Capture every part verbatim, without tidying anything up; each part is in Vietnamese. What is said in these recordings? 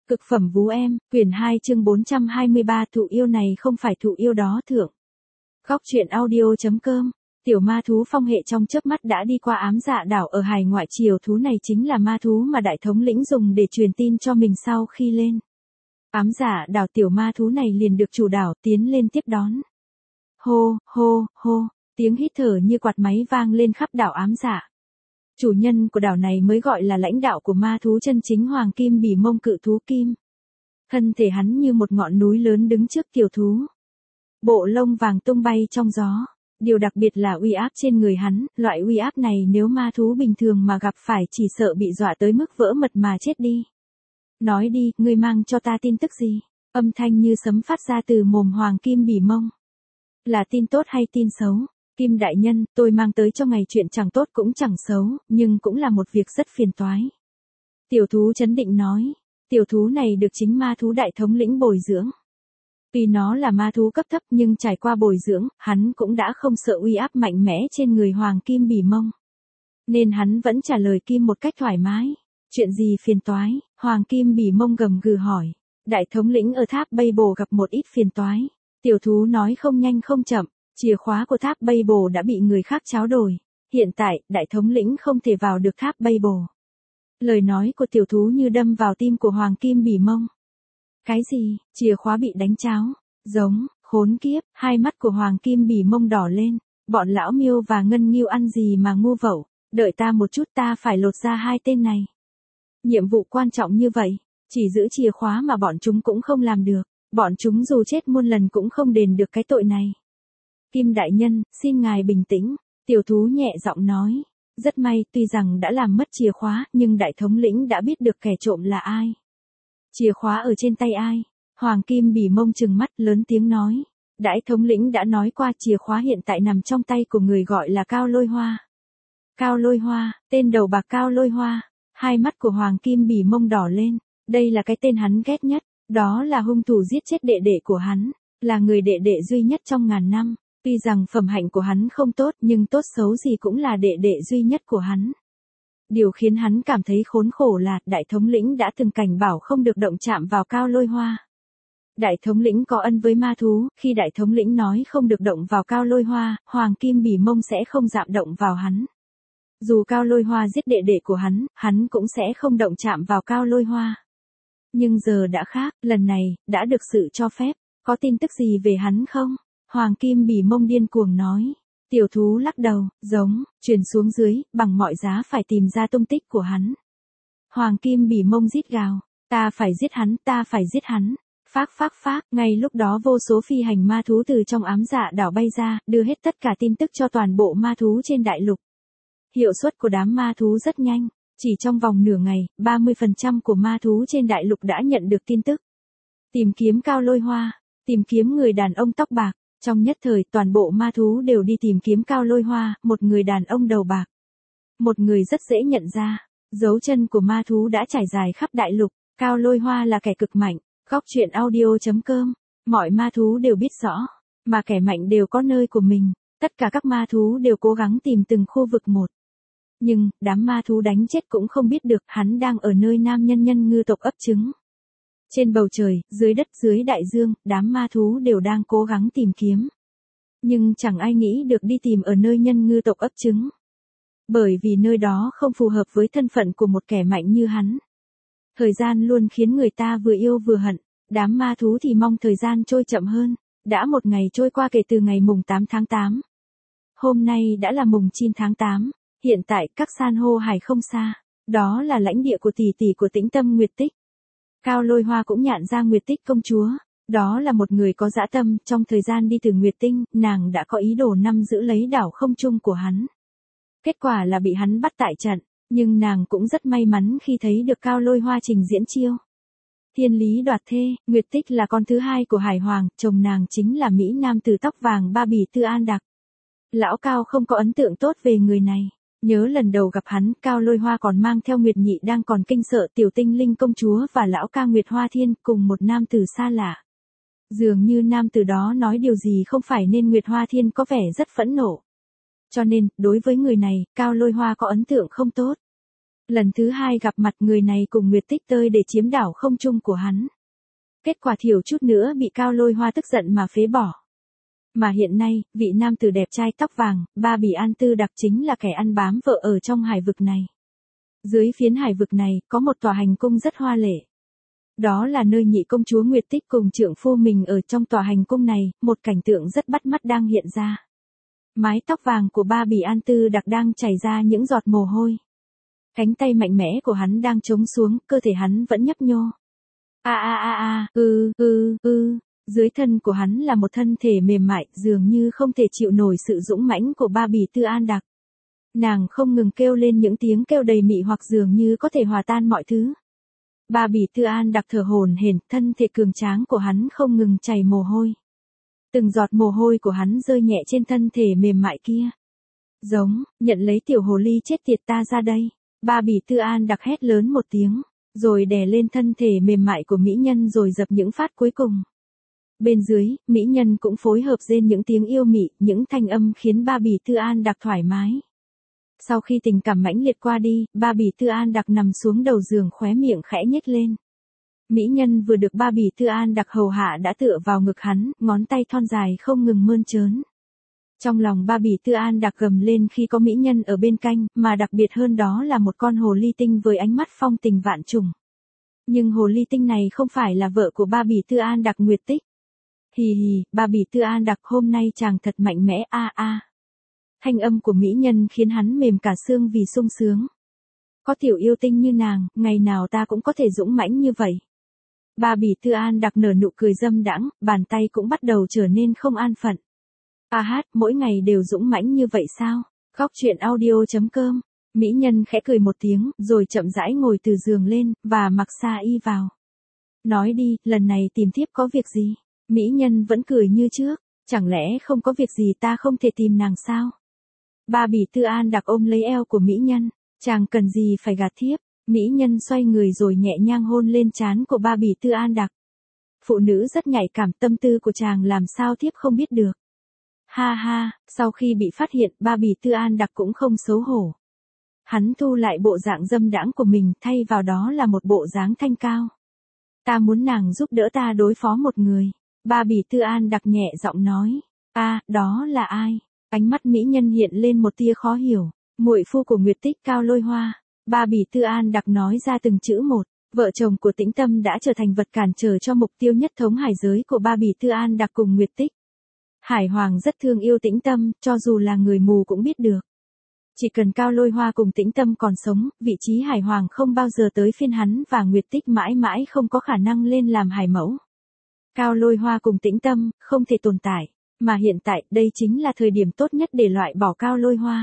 Cực phẩm vú em, quyển hai chương bốn trăm hai mươi ba thụ yêu này không phải thụ yêu đó thượng. Góc truyện audio.com. Tiểu ma thú phong hệ trong chớp mắt đã đi qua ám dạ đảo ở hải ngoại, triều thú này chính là ma thú mà đại thống lĩnh dùng để truyền tin cho mình sau khi lên ám dạ đảo. Tiểu ma thú này liền được chủ đảo tiến lên tiếp đón. Hô, hô, hô, tiếng hít thở như quạt máy vang lên khắp đảo ám dạ. Chủ nhân của đảo này mới gọi là lãnh đạo của ma thú chân chính, Hoàng Kim Bỉ Mông cự thú kim. Thân thể hắn như một ngọn núi lớn đứng trước tiểu thú. Bộ lông vàng tung bay trong gió. Điều đặc biệt là uy áp trên người hắn, loại uy áp này nếu ma thú bình thường mà gặp phải chỉ sợ bị dọa tới mức vỡ mật mà chết đi. Nói đi, ngươi mang cho ta tin tức gì? Âm thanh như sấm phát ra từ mồm Hoàng Kim Bỉ Mông. Là tin tốt hay tin xấu? Kim đại nhân, tôi mang tới cho ngài chuyện chẳng tốt cũng chẳng xấu, nhưng cũng là một việc rất phiền toái. Tiểu thú trấn định nói. Tiểu thú này được chính ma thú đại thống lĩnh bồi dưỡng. Tuy nó là ma thú cấp thấp nhưng trải qua bồi dưỡng, hắn cũng đã không sợ uy áp mạnh mẽ trên người Hoàng Kim Bỉ Mông. Nên hắn vẫn trả lời Kim một cách thoải mái. Chuyện gì phiền toái? Hoàng Kim Bỉ Mông gầm gừ hỏi. Đại thống lĩnh ở tháp Babel gặp một ít phiền toái. Tiểu thú nói không nhanh không chậm. Chìa khóa của tháp Babel đã bị người khác tráo đổi. Hiện tại, đại thống lĩnh không thể vào được tháp Babel. Lời nói của tiểu thú như đâm vào tim của Hoàng Kim Bỉ Mông. Cái gì? Chìa khóa bị đánh tráo? Giống, khốn kiếp, hai mắt của Hoàng Kim Bỉ Mông đỏ lên. Bọn lão miêu và ngân nghiêu ăn gì mà ngu vẩu, đợi ta một chút, ta phải lột ra hai tên này. Nhiệm vụ quan trọng như vậy, chỉ giữ chìa khóa mà bọn chúng cũng không làm được. Bọn chúng dù chết muôn lần cũng không đền được cái tội này. Kim đại nhân, xin ngài bình tĩnh, tiểu thú nhẹ giọng nói. Rất may, tuy rằng đã làm mất chìa khóa, nhưng đại thống lĩnh đã biết được kẻ trộm là ai. Chìa khóa ở trên tay ai? Hoàng Kim Bỉ Mông trừng mắt lớn tiếng nói. Đại thống lĩnh đã nói qua, chìa khóa hiện tại nằm trong tay của người gọi là Cao Lôi Hoa. Cao Lôi Hoa, tên đầu bạc Cao Lôi Hoa. Hai mắt của Hoàng Kim Bỉ Mông đỏ lên. Đây là cái tên hắn ghét nhất. Đó là hung thủ giết chết đệ đệ của hắn. Là người đệ đệ duy nhất trong ngàn năm. Tuy rằng phẩm hạnh của hắn không tốt nhưng tốt xấu gì cũng là đệ đệ duy nhất của hắn. Điều khiến hắn cảm thấy khốn khổ là đại thống lĩnh đã từng cảnh bảo không được động chạm vào Cao Lôi Hoa. Đại thống lĩnh có ân với ma thú, khi đại thống lĩnh nói không được động vào Cao Lôi Hoa, Hoàng Kim Bỉ Mông sẽ không dạm động vào hắn. Dù Cao Lôi Hoa giết đệ đệ của hắn, hắn cũng sẽ không động chạm vào Cao Lôi Hoa. Nhưng giờ đã khác, lần này, đã được sự cho phép, có tin tức gì về hắn không? Hoàng Kim Bỉ Mông điên cuồng nói. Tiểu thú lắc đầu, giống, truyền xuống dưới, bằng mọi giá phải tìm ra tung tích của hắn. Hoàng Kim Bỉ Mông rít gào, ta phải giết hắn, ta phải giết hắn. Phác phác phác, ngay lúc đó vô số phi hành ma thú từ trong ám dạ đảo bay ra, đưa hết tất cả tin tức cho toàn bộ ma thú trên đại lục. Hiệu suất của đám ma thú rất nhanh, chỉ trong vòng nửa ngày, ba mươi phần trăm của ma thú trên đại lục đã nhận được tin tức. Tìm kiếm Cao Lôi Hoa, tìm kiếm người đàn ông tóc bạc. Trong nhất thời toàn bộ ma thú đều đi tìm kiếm Cao Lôi Hoa, một người đàn ông đầu bạc. Một người rất dễ nhận ra, dấu chân của ma thú đã trải dài khắp đại lục, Cao Lôi Hoa là kẻ cực mạnh, góc truyện audio.com, mọi ma thú đều biết rõ, mà kẻ mạnh đều có nơi của mình, tất cả các ma thú đều cố gắng tìm từng khu vực một. Nhưng, đám ma thú đánh chết cũng không biết được hắn đang ở nơi nam nhân nhân ngư tộc ấp trứng. Trên bầu trời, dưới đất, dưới đại dương, đám ma thú đều đang cố gắng tìm kiếm. Nhưng chẳng ai nghĩ được đi tìm ở nơi nhân ngư tộc ấp trứng. Bởi vì nơi đó không phù hợp với thân phận của một kẻ mạnh như hắn. Thời gian luôn khiến người ta vừa yêu vừa hận, đám ma thú thì mong thời gian trôi chậm hơn. Đã một ngày trôi qua kể từ ngày mùng tám tháng tám. Hôm nay đã là mùng chín tháng tám, hiện tại các san hô hải không xa. Đó là lãnh địa của tỷ tỷ của Tĩnh Tâm Nguyệt Tích. Cao Lôi Hoa cũng nhận ra Nguyệt Tích công chúa, đó là một người có dã tâm, trong thời gian đi từ Nguyệt Tinh, nàng đã có ý đồ nắm giữ lấy đảo không trung của hắn. Kết quả là bị hắn bắt tại trận, nhưng nàng cũng rất may mắn khi thấy được Cao Lôi Hoa trình diễn chiêu. Thiên lý đoạt thê, Nguyệt Tích là con thứ hai của Hải Hoàng, chồng nàng chính là Mỹ Nam tử tóc vàng Ba Bỉ Tư An Đặc. Lão Cao không có ấn tượng tốt về người này. Nhớ lần đầu gặp hắn, Cao Lôi Hoa còn mang theo Nguyệt Nhị đang còn kinh sợ Tiểu Tinh Linh công chúa và lão ca Nguyệt Hoa Thiên cùng một nam tử xa lạ. Dường như nam tử đó nói điều gì không phải nên Nguyệt Hoa Thiên có vẻ rất phẫn nộ. Cho nên, đối với người này, Cao Lôi Hoa có ấn tượng không tốt. Lần thứ hai gặp mặt người này cùng Nguyệt Tích tơi để chiếm đảo không trung của hắn. Kết quả thiểu chút nữa bị Cao Lôi Hoa tức giận mà phế bỏ. Mà hiện nay, vị nam tử đẹp trai tóc vàng, Ba Bỉ An Tư Đặc chính là kẻ ăn bám vợ ở trong hải vực này. Dưới phiến hải vực này, có một tòa hành cung rất hoa lệ. Đó là nơi nhị công chúa Nguyệt Tích cùng trượng phu mình ở trong tòa hành cung này, một cảnh tượng rất bắt mắt đang hiện ra. Mái tóc vàng của Ba Bỉ An Tư Đặc đang chảy ra những giọt mồ hôi. Cánh tay mạnh mẽ của hắn đang chống xuống, cơ thể hắn vẫn nhấp nhô. A a a a, ư ư ư, dưới thân của hắn là một thân thể mềm mại, dường như không thể chịu nổi sự dũng mãnh của Ba Bỉ Tư An Đặc. Nàng không ngừng kêu lên những tiếng kêu đầy mị hoặc dường như có thể hòa tan mọi thứ. Ba Bỉ Tư An Đặc thở hổn hển, thân thể cường tráng của hắn không ngừng chảy mồ hôi. Từng giọt mồ hôi của hắn rơi nhẹ trên thân thể mềm mại kia. Giống, nhận lấy tiểu hồ ly chết tiệt ta ra đây. Ba Bỉ Tư An Đặc hét lớn một tiếng, rồi đè lên thân thể mềm mại của mỹ nhân rồi dập những phát cuối cùng. Bên dưới, mỹ nhân cũng phối hợp rên những tiếng yêu mị, những thanh âm khiến Ba Bỉ Tư An Đặc thoải mái. Sau khi tình cảm mãnh liệt qua đi, Ba Bỉ Tư An Đặc nằm xuống đầu giường khóe miệng khẽ nhếch lên. Mỹ nhân vừa được Ba Bỉ Tư An Đặc hầu hạ đã tựa vào ngực hắn, ngón tay thon dài không ngừng mơn trớn. Trong lòng Ba Bỉ Tư An Đặc gầm lên khi có mỹ nhân ở bên cạnh, mà đặc biệt hơn đó là một con hồ ly tinh với ánh mắt phong tình vạn trùng. Nhưng hồ ly tinh này không phải là vợ của Ba Bỉ Tư An Đặc, Nguyệt Tích. Hì hì, Ba Bỉ Tư An Đặc hôm nay chàng thật mạnh mẽ a a. Thanh âm của mỹ nhân khiến hắn mềm cả xương vì sung sướng. Có tiểu yêu tinh như nàng, ngày nào ta cũng có thể dũng mãnh như vậy. Ba Bỉ Tư An Đặc nở nụ cười dâm đãng, bàn tay cũng bắt đầu trở nên không an phận. A hát, mỗi ngày đều dũng mãnh như vậy sao? Góc truyện audio chấm com. Mỹ nhân khẽ cười một tiếng, rồi chậm rãi ngồi từ giường lên, và mặc sa y vào. Nói đi, lần này tìm thiếp có việc gì? Mỹ nhân vẫn cười như trước, chẳng lẽ không có việc gì ta không thể tìm nàng sao? Ba Bỉ Tư An Đặc ôm lấy eo của mỹ nhân, chàng cần gì phải gạt thiếp? Mỹ nhân xoay người rồi nhẹ nhàng hôn lên trán của Ba Bỉ Tư An Đặc. Phụ nữ rất nhạy cảm, tâm tư của chàng làm sao thiếp không biết được. Ha ha, sau khi bị phát hiện, Ba Bỉ Tư An Đặc cũng không xấu hổ. Hắn thu lại bộ dạng dâm đãng của mình, thay vào đó là một bộ dáng thanh cao. Ta muốn nàng giúp đỡ ta đối phó một người. Ba Bỉ Tư An Đặc nhẹ giọng nói. A, đó là ai? Ánh mắt mỹ nhân hiện lên một tia khó hiểu. Muội phu của Nguyệt Tích, Cao Lôi Hoa. Ba Bỉ Tư An Đặc nói ra từng chữ một. Vợ chồng của Tĩnh Tâm đã trở thành vật cản trở cho mục tiêu nhất thống hải giới của Ba Bỉ Tư An Đặc cùng Nguyệt Tích. Hải Hoàng rất thương yêu Tĩnh Tâm, cho dù là người mù cũng biết được. Chỉ cần Cao Lôi Hoa cùng Tĩnh Tâm còn sống, vị trí Hải Hoàng không bao giờ tới phiên hắn và Nguyệt Tích mãi mãi không có khả năng lên làm hải mẫu. Cao Lôi Hoa cùng Tĩnh Tâm, không thể tồn tại, mà hiện tại đây chính là thời điểm tốt nhất để loại bỏ Cao Lôi Hoa.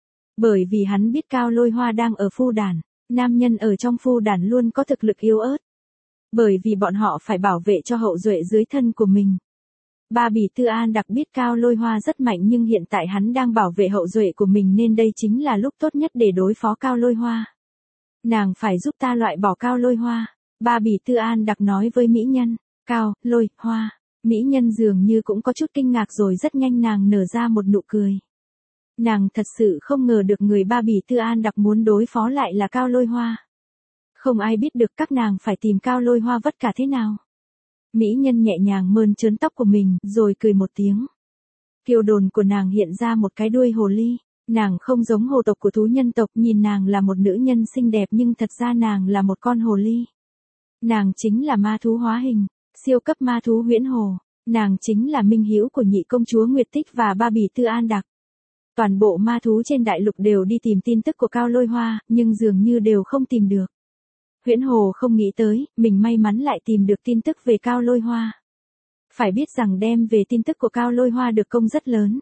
Bởi vì hắn biết Cao Lôi Hoa đang ở phu đàn, nam nhân ở trong phu đàn luôn có thực lực yếu ớt. Bởi vì bọn họ phải bảo vệ cho hậu duệ dưới thân của mình. Ba Bỉ Tư An Đặc biết Cao Lôi Hoa rất mạnh nhưng hiện tại hắn đang bảo vệ hậu duệ của mình nên đây chính là lúc tốt nhất để đối phó Cao Lôi Hoa. Nàng phải giúp ta loại bỏ Cao Lôi Hoa. Ba Bỉ Tư An Đặc nói với mỹ nhân. Cao, Lôi, Hoa. Mỹ nhân dường như cũng có chút kinh ngạc rồi rất nhanh nàng nở ra một nụ cười. Nàng thật sự không ngờ được người Ba Bỉ Tư An Đặc muốn đối phó lại là Cao Lôi Hoa. Không ai biết được các nàng phải tìm Cao Lôi Hoa vất cả thế nào. Mỹ nhân nhẹ nhàng mơn trớn tóc của mình, rồi cười một tiếng. Kiều đồn của nàng hiện ra một cái đuôi hồ ly. Nàng không giống hồ tộc của thú nhân tộc, nhìn nàng là một nữ nhân xinh đẹp nhưng thật ra nàng là một con hồ ly. Nàng chính là ma thú hóa hình, siêu cấp ma thú Huyễn Hồ. Nàng chính là minh hữu của nhị công chúa Nguyệt Tích và Ba Bỉ Tư An Đặc. Toàn bộ ma thú trên đại lục đều đi tìm tin tức của Cao Lôi Hoa, nhưng dường như đều không tìm được. Huyễn Hồ không nghĩ tới, mình may mắn lại tìm được tin tức về Cao Lôi Hoa. Phải biết rằng đem về tin tức của Cao Lôi Hoa được công rất lớn.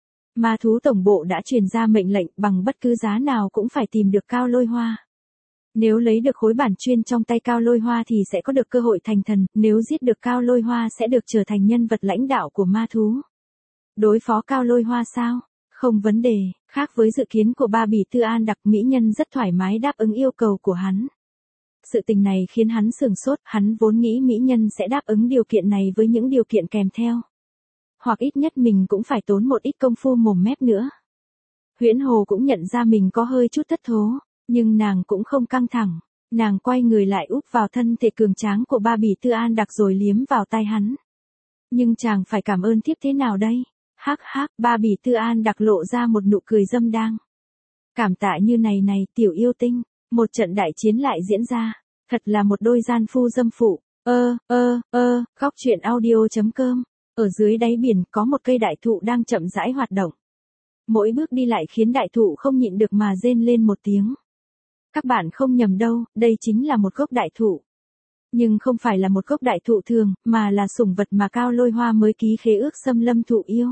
Ma thú tổng bộ đã truyền ra mệnh lệnh bằng bất cứ giá nào cũng phải tìm được Cao Lôi Hoa. Nếu lấy được khối bản chuyên trong tay Cao Lôi Hoa thì sẽ có được cơ hội thành thần, nếu giết được Cao Lôi Hoa sẽ được trở thành nhân vật lãnh đạo của ma thú. Đối phó Cao Lôi Hoa sao? Không vấn đề, khác với dự kiến của Ba Bỉ Tư An Đặc, mỹ nhân rất thoải mái đáp ứng yêu cầu của hắn. Sự tình này khiến hắn sửng sốt, hắn vốn nghĩ mỹ nhân sẽ đáp ứng điều kiện này với những điều kiện kèm theo. Hoặc ít nhất mình cũng phải tốn một ít công phu mồm mép nữa. Huyễn Hồ cũng nhận ra mình có hơi chút thất thố, Nhưng nàng cũng không căng thẳng, nàng quay người lại úp vào thân thể cường tráng của ba bỉ Tư An đặc rồi liếm vào tai hắn. Nhưng chàng phải cảm ơn thiếp thế nào đây? Hắc hắc, ba bỉ Tư An đặc lộ ra một nụ cười dâm đang. Cảm tạ như này này, tiểu yêu tinh, một trận đại chiến lại diễn ra, thật là một đôi gian phu dâm phụ. Ơ, ơ, ơ, góc truyện audio.com. Ở dưới đáy biển có một cây đại thụ đang chậm rãi hoạt động. Mỗi bước đi lại khiến đại thụ không nhịn được mà rên lên một tiếng. Các bạn không nhầm đâu, đây chính là một gốc đại thụ. Nhưng không phải là một gốc đại thụ thường, mà là sủng vật mà Cao Lôi Hoa mới ký khế ước xâm lâm thụ yêu.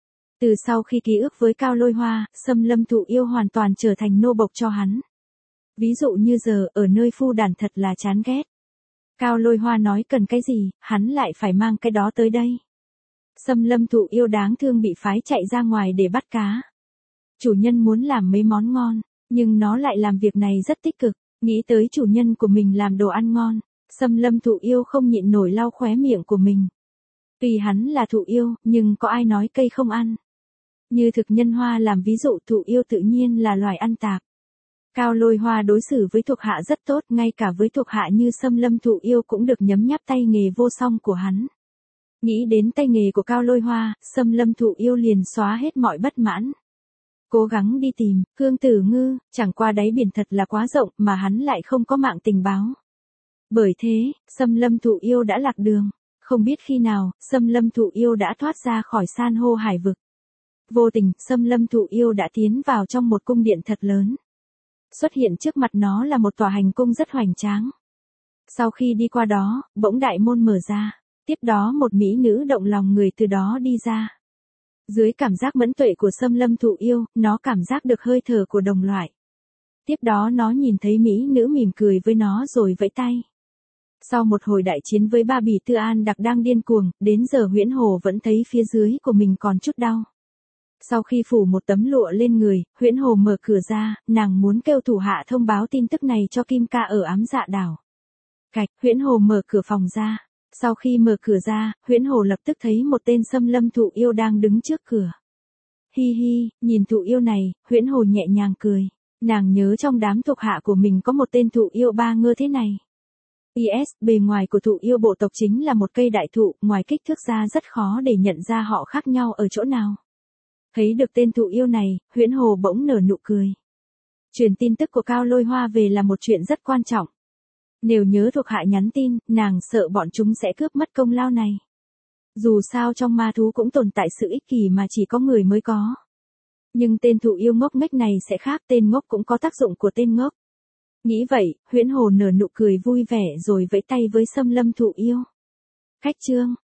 Từ sau khi ký ước với Cao Lôi Hoa, xâm lâm thụ yêu hoàn toàn trở thành nô bộc cho hắn. Ví dụ như giờ, ở nơi phu đàn thật là chán ghét. Cao Lôi Hoa nói cần cái gì, hắn lại phải mang cái đó tới đây. Xâm lâm thụ yêu đáng thương bị phái chạy ra ngoài để bắt cá. Chủ nhân muốn làm mấy món ngon, nhưng nó lại làm việc này rất tích cực, nghĩ tới chủ nhân của mình làm đồ ăn ngon. Xâm lâm thụ yêu không nhịn nổi lau khóe miệng của mình. Tuy hắn là thụ yêu, nhưng có ai nói cây không ăn. Như thực nhân hoa làm ví dụ, thụ yêu tự nhiên là loài ăn tạp. Cao Lôi Hoa đối xử với thuộc hạ rất tốt, ngay cả với thuộc hạ như xâm lâm thụ yêu cũng được nhấm nháp tay nghề vô song của hắn. Nghĩ đến tay nghề của Cao Lôi Hoa, xâm lâm thụ yêu liền xóa hết mọi bất mãn. Cố gắng đi tìm, Cương Tử Ngư, chẳng qua đáy biển thật là quá rộng mà hắn lại không có mạng tình báo. Bởi thế, xâm lâm thụ yêu đã lạc đường. Không biết khi nào, xâm lâm thụ yêu đã thoát ra khỏi san hô hải vực. Vô tình, xâm lâm thụ yêu đã tiến vào trong một cung điện thật lớn. Xuất hiện trước mặt nó là một tòa hành cung rất hoành tráng. Sau khi đi qua đó, bỗng đại môn mở ra. Tiếp đó một mỹ nữ động lòng người từ đó đi ra. Dưới cảm giác mẫn tuệ của xâm lâm thụ yêu, nó cảm giác được hơi thở của đồng loại. Tiếp đó nó nhìn thấy mỹ nữ mỉm cười với nó rồi vẫy tay. Sau một hồi đại chiến với ba bỉ Tư An đặc đang điên cuồng, đến giờ Huyễn Hồ vẫn thấy phía dưới của mình còn chút đau. Sau khi phủ một tấm lụa lên người, Huyễn Hồ mở cửa ra, nàng muốn kêu thủ hạ thông báo tin tức này cho Kim Ca ở Ám Dạ Đảo. Cạch, Huyễn Hồ mở cửa phòng ra. Sau khi mở cửa ra, Huyễn Hồ lập tức thấy một tên xâm lâm thụ yêu đang đứng trước cửa. Hi hi, nhìn thụ yêu này, Huyễn Hồ nhẹ nhàng cười. Nàng nhớ trong đám thuộc hạ của mình có một tên thụ yêu ba ngơ thế này. pê ét, bề ngoài của thụ yêu bộ tộc chính là một cây đại thụ, ngoài kích thước ra rất khó để nhận ra họ khác nhau ở chỗ nào. Thấy được tên thụ yêu này, Huyễn Hồ bỗng nở nụ cười. Truyền tin tức của Cao Lôi Hoa về là một chuyện rất quan trọng. Nếu nhớ thuộc hạ nhắn tin, nàng sợ bọn chúng sẽ cướp mất công lao này. Dù sao trong ma thú cũng tồn tại sự ích kỷ mà chỉ có người mới có. Nhưng tên thụ yêu ngốc nghếch này sẽ khác, tên ngốc cũng có tác dụng của tên ngốc. Nghĩ vậy, Huyễn Hồ nở nụ cười vui vẻ rồi vẫy tay với xâm lâm thụ yêu. Khách chương.